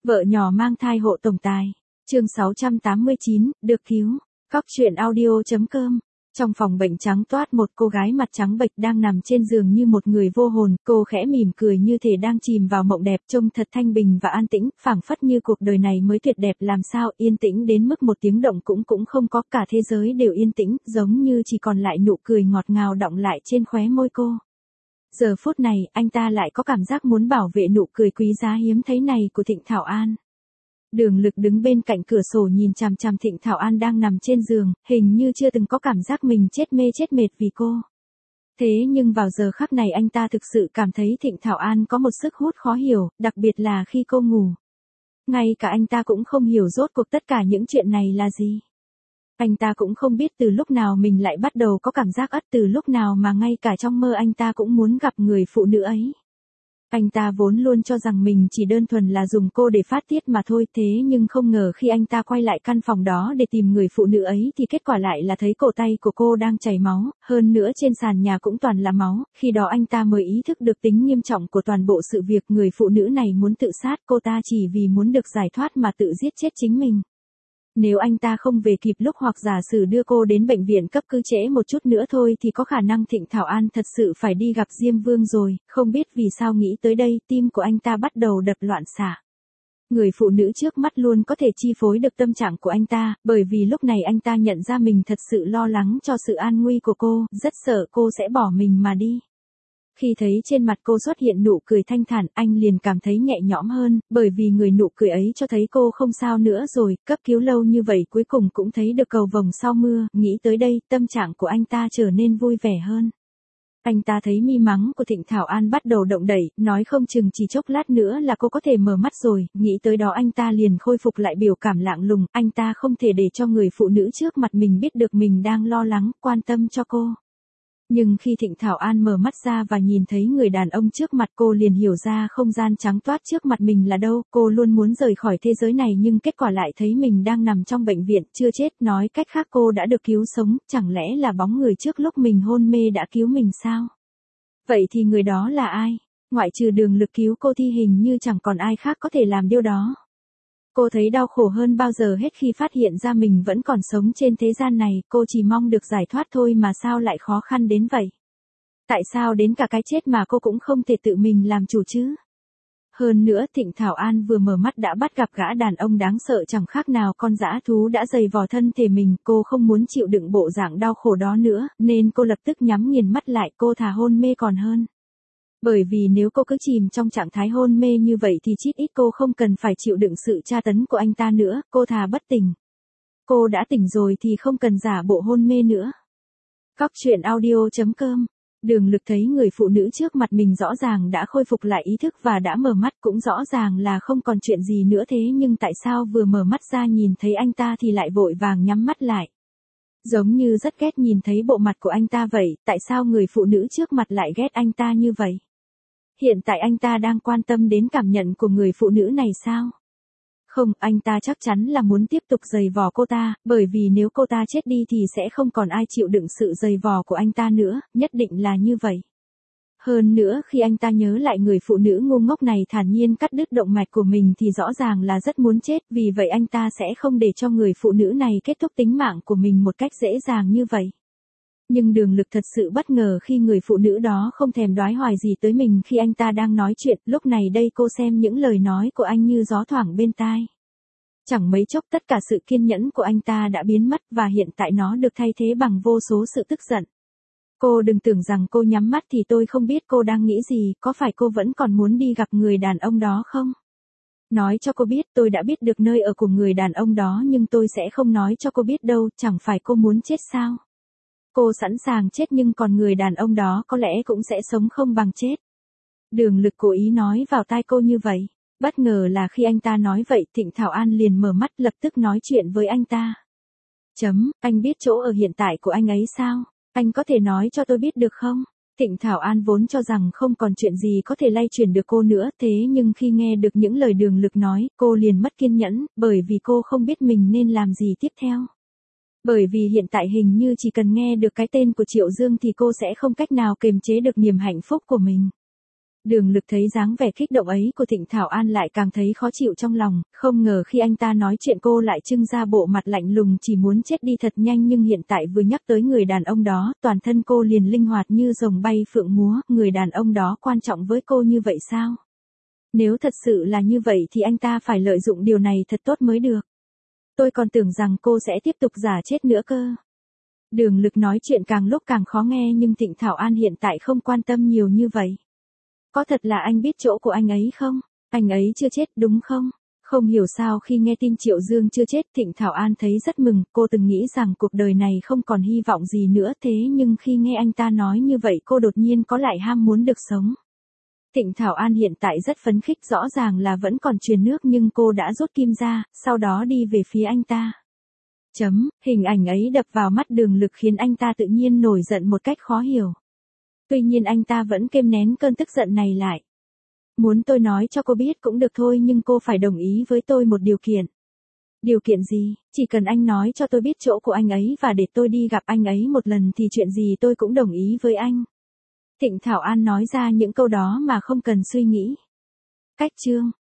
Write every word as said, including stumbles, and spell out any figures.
Vợ nhỏ mang thai hộ tổng tài. Chương sáu trăm tám mươi chín, được cứu. Cóc truyện audio chấm com. Trong phòng bệnh trắng toát một cô gái mặt trắng bệch đang nằm trên giường như một người vô hồn, cô khẽ mỉm cười như thể đang chìm vào mộng đẹp, trông thật thanh bình và an tĩnh, phảng phất như cuộc đời này mới tuyệt đẹp làm sao, yên tĩnh đến mức một tiếng động cũng cũng không có, cả thế giới đều yên tĩnh, giống như chỉ còn lại nụ cười ngọt ngào đọng lại trên khóe môi cô. Giờ phút này, anh ta lại có cảm giác muốn bảo vệ nụ cười quý giá hiếm thấy này của Thịnh Thảo An. Đường Lực đứng bên cạnh cửa sổ nhìn chằm chằm Thịnh Thảo An đang nằm trên giường, hình như chưa từng có cảm giác mình chết mê chết mệt vì cô. Thế nhưng vào giờ khắc này anh ta thực sự cảm thấy Thịnh Thảo An có một sức hút khó hiểu, đặc biệt là khi cô ngủ. Ngay cả anh ta cũng không hiểu rốt cuộc tất cả những chuyện này là gì. Anh ta cũng không biết từ lúc nào mình lại bắt đầu có cảm giác ất, từ lúc nào mà ngay cả trong mơ anh ta cũng muốn gặp người phụ nữ ấy. Anh ta vốn luôn cho rằng mình chỉ đơn thuần là dùng cô để phát tiết mà thôi, thế nhưng không ngờ khi anh ta quay lại căn phòng đó để tìm người phụ nữ ấy thì kết quả lại là thấy cổ tay của cô đang chảy máu, hơn nữa trên sàn nhà cũng toàn là máu, khi đó anh ta mới ý thức được tính nghiêm trọng của toàn bộ sự việc. Người phụ nữ này muốn tự sát, cô ta chỉ vì muốn được giải thoát mà tự giết chết chính mình. Nếu anh ta không về kịp lúc hoặc giả sử đưa cô đến bệnh viện cấp cứu trễ một chút nữa thôi thì có khả năng Thịnh Thảo An thật sự phải đi gặp Diêm Vương rồi, không biết vì sao nghĩ tới đây, tim của anh ta bắt đầu đập loạn xạ. Người phụ nữ trước mắt luôn có thể chi phối được tâm trạng của anh ta, bởi vì lúc này anh ta nhận ra mình thật sự lo lắng cho sự an nguy của cô, rất sợ cô sẽ bỏ mình mà đi. Khi thấy trên mặt cô xuất hiện nụ cười thanh thản, anh liền cảm thấy nhẹ nhõm hơn, bởi vì người nụ cười ấy cho thấy cô không sao nữa rồi, cấp cứu lâu như vậy cuối cùng cũng thấy được cầu vồng sau mưa, nghĩ tới đây, tâm trạng của anh ta trở nên vui vẻ hơn. Anh ta thấy mi mắng của Thịnh Thảo An bắt đầu động đẩy, nói không chừng chỉ chốc lát nữa là cô có thể mở mắt rồi, nghĩ tới đó anh ta liền khôi phục lại biểu cảm lạnh lùng, anh ta không thể để cho người phụ nữ trước mặt mình biết được mình đang lo lắng, quan tâm cho cô. Nhưng khi Thịnh Thảo An mở mắt ra và nhìn thấy người đàn ông trước mặt cô liền hiểu ra không gian trắng toát trước mặt mình là đâu, cô luôn muốn rời khỏi thế giới này nhưng kết quả lại thấy mình đang nằm trong bệnh viện, chưa chết, nói cách khác cô đã được cứu sống, chẳng lẽ là bóng người trước lúc mình hôn mê đã cứu mình sao? Vậy thì người đó là ai? Ngoại trừ Đường Lực cứu cô thì hình như chẳng còn ai khác có thể làm điều đó. Cô thấy đau khổ hơn bao giờ hết khi phát hiện ra mình vẫn còn sống trên thế gian này, cô chỉ mong được giải thoát thôi mà sao lại khó khăn đến vậy? Tại sao đến cả cái chết mà cô cũng không thể tự mình làm chủ chứ? Hơn nữa Thịnh Thảo An vừa mở mắt đã bắt gặp gã đàn ông đáng sợ chẳng khác nào con dã thú đã dày vò thân thể mình, cô không muốn chịu đựng bộ dạng đau khổ đó nữa, nên cô lập tức nhắm nghiền mắt lại, cô thà hôn mê còn hơn. Bởi vì nếu cô cứ chìm trong trạng thái hôn mê như vậy thì chít ít cô không cần phải chịu đựng sự tra tấn của anh ta nữa, cô thà bất tỉnh. Cô đã tỉnh rồi thì không cần giả bộ hôn mê nữa. Cóc truyện audio chấm com. Đường Lực thấy người phụ nữ trước mặt mình rõ ràng đã khôi phục lại ý thức và đã mở mắt, cũng rõ ràng là không còn chuyện gì nữa, thế nhưng tại sao vừa mở mắt ra nhìn thấy anh ta thì lại vội vàng nhắm mắt lại. Giống như rất ghét nhìn thấy bộ mặt của anh ta vậy, tại sao người phụ nữ trước mặt lại ghét anh ta như vậy? Hiện tại anh ta đang quan tâm đến cảm nhận của người phụ nữ này sao? Không, anh ta chắc chắn là muốn tiếp tục giày vò cô ta, bởi vì nếu cô ta chết đi thì sẽ không còn ai chịu đựng sự giày vò của anh ta nữa, nhất định là như vậy. Hơn nữa khi anh ta nhớ lại người phụ nữ ngu ngốc này thản nhiên cắt đứt động mạch của mình thì rõ ràng là rất muốn chết, vì vậy anh ta sẽ không để cho người phụ nữ này kết thúc tính mạng của mình một cách dễ dàng như vậy. Nhưng Đường Lực thật sự bất ngờ khi người phụ nữ đó không thèm đoái hoài gì tới mình khi anh ta đang nói chuyện, lúc này đây cô xem những lời nói của anh như gió thoảng bên tai. Chẳng mấy chốc tất cả sự kiên nhẫn của anh ta đã biến mất và hiện tại nó được thay thế bằng vô số sự tức giận. Cô đừng tưởng rằng cô nhắm mắt thì tôi không biết cô đang nghĩ gì, có phải cô vẫn còn muốn đi gặp người đàn ông đó không? Nói cho cô biết tôi đã biết được nơi ở của người đàn ông đó nhưng tôi sẽ không nói cho cô biết đâu, chẳng phải cô muốn chết sao? Cô sẵn sàng chết nhưng còn người đàn ông đó có lẽ cũng sẽ sống không bằng chết. Đường Lực cố ý nói vào tai cô như vậy. Bất ngờ là khi anh ta nói vậy Thịnh Thảo An liền mở mắt lập tức nói chuyện với anh ta. Chấm, anh biết chỗ ở hiện tại của anh ấy sao? Anh có thể nói cho tôi biết được không? Thịnh Thảo An vốn cho rằng không còn chuyện gì có thể lay chuyển được cô nữa, thế nhưng khi nghe được những lời Đường Lực nói, cô liền mất kiên nhẫn, bởi vì cô không biết mình nên làm gì tiếp theo. Bởi vì hiện tại hình như chỉ cần nghe được cái tên của Triệu Dương thì cô sẽ không cách nào kiềm chế được niềm hạnh phúc của mình. Đường Lực thấy dáng vẻ kích động ấy của Thịnh Thảo An lại càng thấy khó chịu trong lòng, không ngờ khi anh ta nói chuyện cô lại trưng ra bộ mặt lạnh lùng chỉ muốn chết đi thật nhanh, nhưng hiện tại vừa nhắc tới người đàn ông đó, toàn thân cô liền linh hoạt như rồng bay phượng múa, người đàn ông đó quan trọng với cô như vậy sao? Nếu thật sự là như vậy thì anh ta phải lợi dụng điều này thật tốt mới được. Tôi còn tưởng rằng cô sẽ tiếp tục giả chết nữa cơ. Đường Lực nói chuyện càng lúc càng khó nghe, nhưng Thịnh Thảo An hiện tại không quan tâm nhiều như vậy. Có thật là anh biết chỗ của anh ấy không? Anh ấy chưa chết đúng không? Không hiểu sao khi nghe tin Triệu Dương chưa chết, Thịnh Thảo An thấy rất mừng, cô từng nghĩ rằng cuộc đời này không còn hy vọng gì nữa, thế nhưng khi nghe anh ta nói như vậy cô đột nhiên có lại ham muốn được sống. Thịnh Thảo An hiện tại rất phấn khích, rõ ràng là vẫn còn truyền nước nhưng cô đã rút kim ra, sau đó đi về phía anh ta. Chấm, hình ảnh ấy đập vào mắt Đường Lực khiến anh ta tự nhiên nổi giận một cách khó hiểu. Tuy nhiên anh ta vẫn kềm nén cơn tức giận này lại. Muốn tôi nói cho cô biết cũng được thôi, nhưng cô phải đồng ý với tôi một điều kiện. Điều kiện gì? Chỉ cần anh nói cho tôi biết chỗ của anh ấy và để tôi đi gặp anh ấy một lần thì chuyện gì tôi cũng đồng ý với anh. Thịnh Thảo An nói ra những câu đó mà không cần suy nghĩ. Cách chương